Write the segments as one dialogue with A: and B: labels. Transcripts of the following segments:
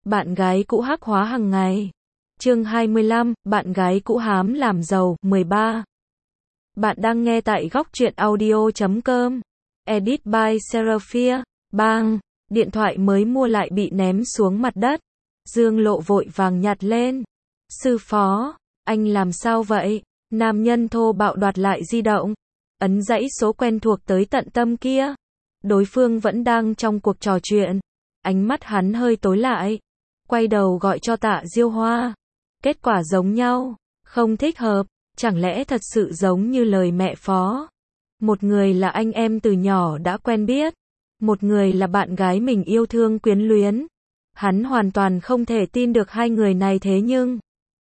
A: Bạn gái cũ hắc hóa hàng ngày. Chương 25, bạn gái cũ hám làm giàu, 13. Bạn đang nghe tại góc truyện audio.com. Edit by Seraphia. Bang, điện thoại mới mua lại bị ném xuống mặt đất. Dương Lộ vội vàng nhặt lên. Sư phó, anh làm sao vậy? Nam nhân thô bạo đoạt lại di động. Ấn dãy số quen thuộc tới tận tâm kia. Đối phương vẫn đang trong cuộc trò chuyện. Ánh mắt hắn hơi tối lại. Quay đầu gọi cho Tạ Diêu Hoa. Kết quả giống nhau. Không thích hợp. Chẳng lẽ thật sự giống như lời mẹ phó? Một người là anh em từ nhỏ đã quen biết. Một người là bạn gái mình yêu thương quyến luyến. Hắn hoàn toàn không thể tin được hai người này thế nhưng...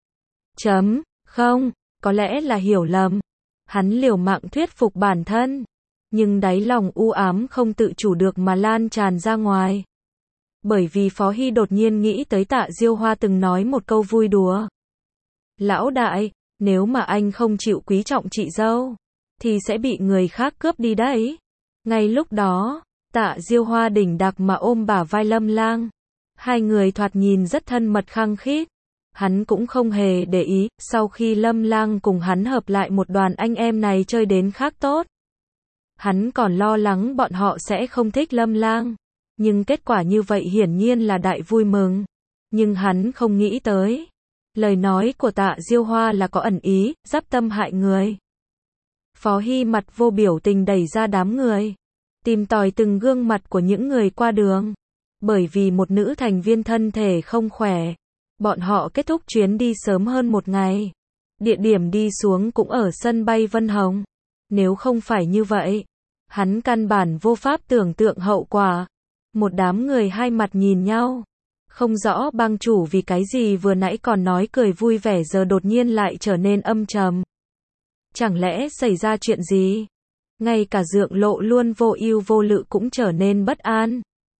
A: Không, có lẽ là hiểu lầm. Hắn liều mạng thuyết phục bản thân. Nhưng đáy lòng u ám không tự chủ được mà lan tràn ra ngoài. Bởi vì Phó Hy đột nhiên nghĩ tới Tạ Diêu Hoa từng nói một câu vui đùa. Lão đại, nếu mà anh không chịu quý trọng chị dâu, thì sẽ bị người khác cướp đi đấy. Ngay lúc đó, Tạ Diêu Hoa đỉnh đạc mà ôm bả vai Lâm Lang. Hai người thoạt nhìn rất thân mật khăng khít. Hắn cũng không hề để ý, sau khi Lâm Lang cùng hắn hợp lại một đoàn anh em này chơi đến khác tốt. Hắn còn lo lắng bọn họ sẽ không thích Lâm Lang. Nhưng kết quả như vậy hiển nhiên là đại vui mừng. Nhưng hắn không nghĩ tới. Lời nói của Tạ Diêu Hoa là có ẩn ý, giáp tâm hại người. Phó Hy mặt vô biểu tình đẩy ra đám người. Tìm tòi từng gương mặt của những người qua đường. Bởi vì một nữ thành viên thân thể không khỏe. Bọn họ kết thúc chuyến đi sớm hơn một ngày. Địa điểm đi xuống cũng ở sân bay Vân Hồng. Nếu không phải như vậy, hắn căn bản vô pháp tưởng tượng hậu quả. Một đám người hai mặt nhìn nhau. Không rõ bang chủ vì cái gì vừa nãy còn nói cười vui vẻ giờ đột nhiên lại trở nên âm trầm. Chẳng lẽ xảy ra chuyện gì? Ngay cả Dượng Lộ luôn vô ưu vô lự cũng trở nên bất an.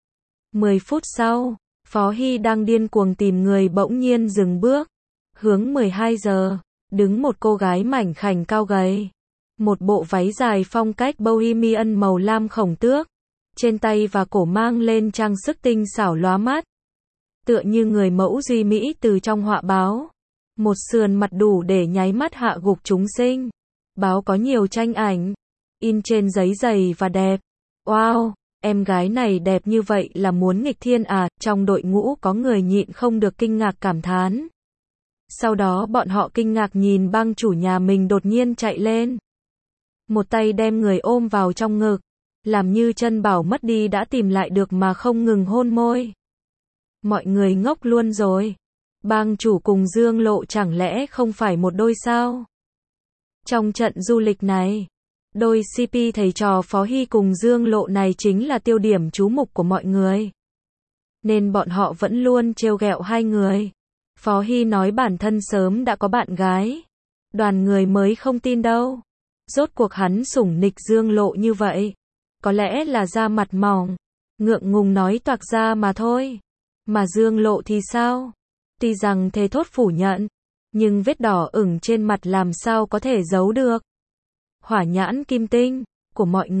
A: 10 phút sau, Phó Hy đang điên cuồng tìm người bỗng nhiên dừng bước. Hướng 12 giờ, đứng một cô gái mảnh khảnh cao gầy. Một bộ váy dài phong cách bohemian màu lam khổng tước. Trên tay và cổ mang lên trang sức tinh xảo lóa mắt. Tựa như người mẫu duy mỹ từ trong họa báo. Một sườn mặt đủ để nháy mắt hạ gục chúng sinh. Báo có nhiều tranh ảnh. In trên giấy dày và đẹp. Wow, em gái này đẹp như vậy là muốn nghịch thiên à? Trong đội ngũ có người nhịn không được kinh ngạc cảm thán. Sau đó bọn họ kinh ngạc nhìn bang chủ nhà mình đột nhiên chạy lên. Một tay đem người ôm vào trong ngực. Làm như chân bảo mất đi đã tìm lại được mà không ngừng hôn môi. Mọi người ngốc luôn rồi. Bang chủ cùng Dương Lộ chẳng lẽ không phải một đôi sao? Trong trận du lịch này, đôi CP thầy trò Phó Hy cùng Dương Lộ này chính là tiêu điểm chú mục của mọi người. Nên bọn họ vẫn luôn trêu ghẹo hai người. Phó Hy nói bản thân sớm đã có bạn gái. Đoàn người mới không tin đâu. Rốt cuộc hắn sủng nịch Dương Lộ như vậy. Có lẽ là da mặt mỏng, ngượng ngùng nói toạc ra mà thôi. Mà Dương Lộ thì sao? Tuy rằng thề thốt phủ nhận, nhưng vết đỏ ửng trên mặt làm sao có thể giấu được. Hỏa nhãn kim tinh của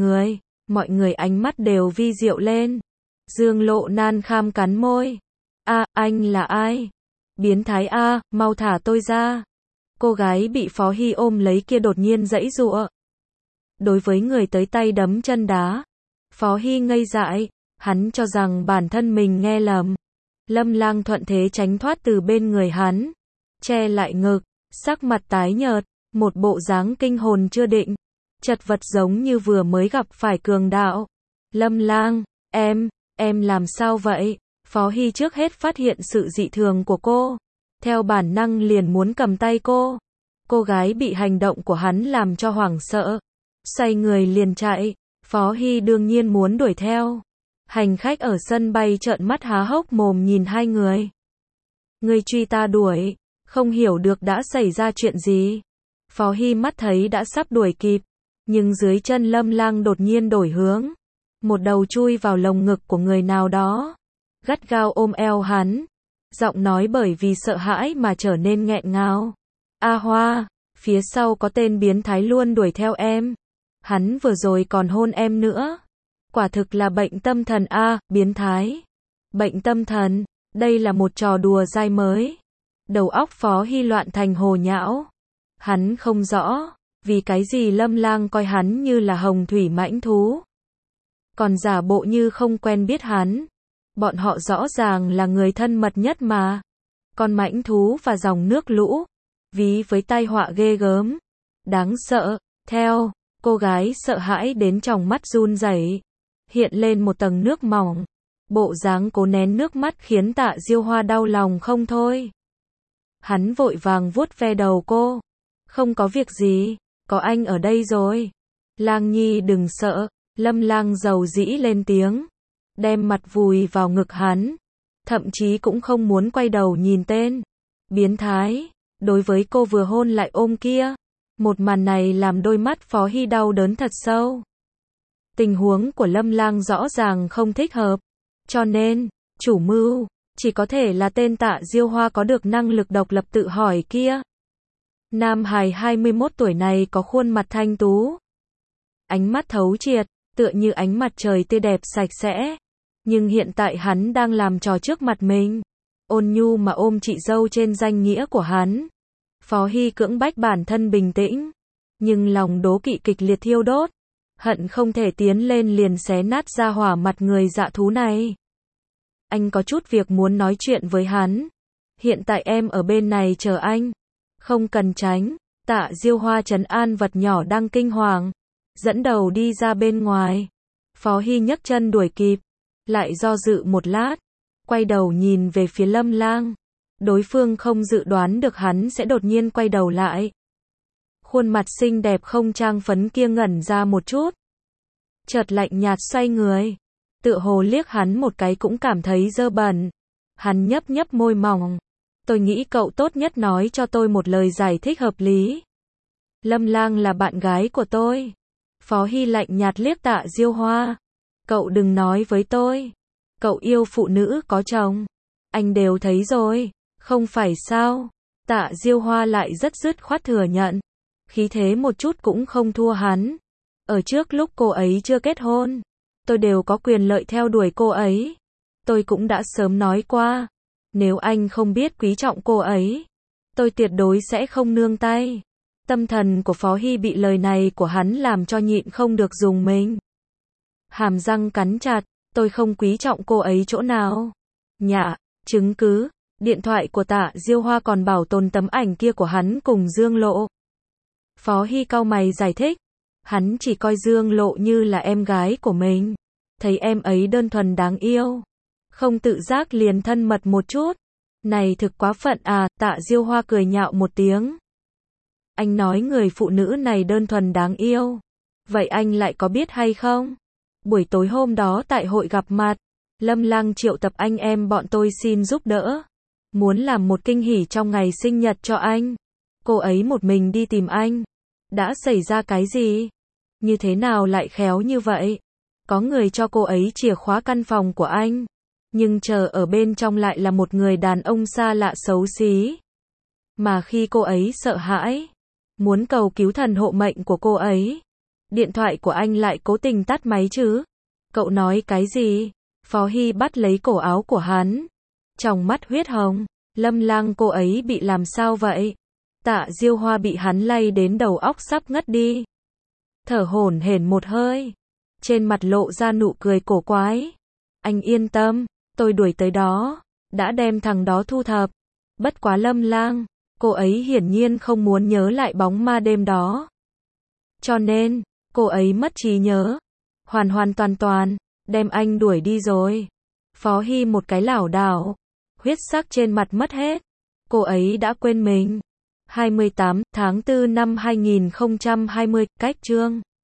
A: mọi người ánh mắt đều vi diệu lên. Dương Lộ nan kham cắn môi. Anh là ai? Biến thái a, mau thả tôi ra. Cô gái bị Phó Hy ôm lấy kia đột nhiên giãy giụa. Đối với người tới tay đấm chân đá, Phó Hy ngây dại, hắn cho rằng bản thân mình nghe lầm. Lâm Lang thuận thế tránh thoát từ bên người hắn, che lại ngực, sắc mặt tái nhợt, một bộ dáng kinh hồn chưa định, chật vật giống như vừa mới gặp phải cường đạo. Lâm Lang, em làm sao vậy? Phó Hy trước hết phát hiện sự dị thường của cô, theo bản năng liền muốn cầm tay cô. Cô gái bị hành động của hắn làm cho hoảng sợ. Xoay người liền chạy, Phó Hy đương nhiên muốn đuổi theo. Hành khách ở sân bay trợn mắt há hốc mồm nhìn hai người. Người truy ta đuổi, không hiểu được đã xảy ra chuyện gì. Phó Hy mắt thấy đã sắp đuổi kịp, nhưng dưới chân Lâm Lang đột nhiên đổi hướng. Một đầu chui vào lồng ngực của người nào đó, gắt gao ôm eo hắn. Giọng nói bởi vì sợ hãi mà trở nên nghẹn ngào. A Hoa, phía sau có tên biến thái luôn đuổi theo em. Hắn vừa rồi còn hôn em nữa. Quả thực là bệnh tâm thần a, biến thái. Bệnh tâm thần, Đây là một trò đùa dai mới. Đầu óc Phó Hy loạn thành hồ nhão. Hắn không rõ, vì cái gì Lâm Lang coi hắn như là hồng thủy mãnh thú. Còn giả bộ như không quen biết hắn. Bọn họ rõ ràng là người thân mật nhất mà. Con mãnh thú và dòng nước lũ. Ví với tai họa ghê gớm. Đáng sợ. Theo, cô gái sợ hãi đến tròng mắt run rẩy, hiện lên một tầng nước mỏng. Bộ dáng cố nén nước mắt khiến Tạ Diêu Hoa đau lòng không thôi. Hắn vội vàng vuốt ve đầu cô. Không có việc gì, có anh ở đây rồi. Lang Nhi đừng sợ, Lâm Lang dầu dĩ lên tiếng. Đem mặt vùi vào ngực hắn. Thậm chí cũng không muốn quay đầu nhìn tên. Biến thái, đối với cô vừa hôn lại ôm kia. Một màn này làm đôi mắt Phó Hy đau đớn thật sâu. Tình huống của Lâm Lang rõ ràng không thích hợp. Cho nên, chủ mưu, chỉ có thể là tên Tạ Diêu Hoa có được năng lực độc lập tự hỏi kia. Nam hài 21 tuổi này có khuôn mặt thanh tú. Ánh mắt thấu triệt, tựa như ánh mặt trời tươi đẹp sạch sẽ. Nhưng hiện tại hắn đang làm trò trước mặt mình. Ôn nhu mà ôm chị dâu trên danh nghĩa của hắn. Phó Hy cưỡng bách bản thân bình tĩnh. Nhưng lòng đố kỵ kịch liệt thiêu đốt. Hận không thể tiến lên liền xé nát ra hỏa mặt người dạ thú này. Anh có chút việc muốn nói chuyện với hắn. Hiện tại em ở bên này chờ anh. Không cần tránh. Tạ Diêu Hoa trấn an vật nhỏ đang kinh hoàng. Dẫn đầu đi ra bên ngoài. Phó Hy nhấc chân đuổi kịp. Lại do dự một lát. Quay đầu nhìn về phía Lâm Lang. Đối phương không dự đoán được hắn sẽ đột nhiên quay đầu lại. Khuôn mặt xinh đẹp không trang phấn kia ngẩn ra một chút. Chợt lạnh nhạt xoay người. Tựa hồ liếc hắn một cái cũng cảm thấy dơ bẩn. Hắn nhấp nhấp môi mỏng. Tôi nghĩ cậu tốt nhất nói cho tôi một lời giải thích hợp lý. Lâm Lang là bạn gái của tôi. Phó Hy lạnh nhạt liếc Tạ Diêu Hoa. Cậu đừng nói với tôi. Cậu yêu phụ nữ có chồng. Anh đều thấy rồi. Không phải sao? Tạ Diêu Hoa lại rất dứt khoát thừa nhận. Khí thế một chút cũng không thua hắn. Ở trước lúc cô ấy chưa kết hôn, tôi đều có quyền lợi theo đuổi cô ấy. Tôi cũng đã sớm nói qua. Nếu anh không biết quý trọng cô ấy, tôi tuyệt đối sẽ không nương tay. Tâm thần của Phó Hy bị lời này của hắn làm cho nhịn không được dùng mình. Hàm răng cắn chặt, tôi không quý trọng cô ấy chỗ nào. Nhạ, chứng cứ. Điện thoại của Tạ Diêu Hoa còn bảo tồn tấm ảnh kia của hắn cùng Dương Lộ. Phó Hy cau mày giải thích. Hắn chỉ coi Dương Lộ như là em gái của mình. Thấy em ấy đơn thuần đáng yêu. Không tự giác liền thân mật một chút. Này thực quá phận à, Tạ Diêu Hoa cười nhạo một tiếng. Anh nói người phụ nữ này đơn thuần đáng yêu. Vậy anh lại có biết hay không? Buổi tối hôm đó tại hội gặp mặt, Lâm Lang triệu tập anh em bọn tôi xin giúp đỡ. Muốn làm một kinh hỉ trong ngày sinh nhật cho anh. Cô ấy một mình đi tìm anh. Đã xảy ra cái gì? Như thế nào lại khéo như vậy? Có người cho cô ấy chìa khóa căn phòng của anh. Nhưng chờ ở bên trong lại là một người đàn ông xa lạ xấu xí. Mà khi cô ấy sợ hãi, muốn cầu cứu thần hộ mệnh của cô ấy, điện thoại của anh lại cố tình tắt máy chứ. Cậu nói cái gì? Phó Hy bắt lấy cổ áo của hắn. Trong mắt huyết hồng. Lâm Lang cô ấy bị làm sao vậy? Tạ Diêu Hoa bị hắn lay đến đầu óc sắp ngất đi. Thở hổn hển một hơi. Trên mặt lộ ra nụ cười cổ quái. Anh yên tâm, tôi đuổi tới đó. Đã đem thằng đó thu thập. Bất quá Lâm Lang, cô ấy hiển nhiên không muốn nhớ lại bóng ma đêm đó. Cho nên, cô ấy mất trí nhớ. Hoàn toàn, đem anh đuổi đi rồi. Phó Hy một cái lảo đảo. Huyết sắc trên mặt mất hết. Cô ấy đã quên mình. 28 tháng 4 năm 2020, cách chương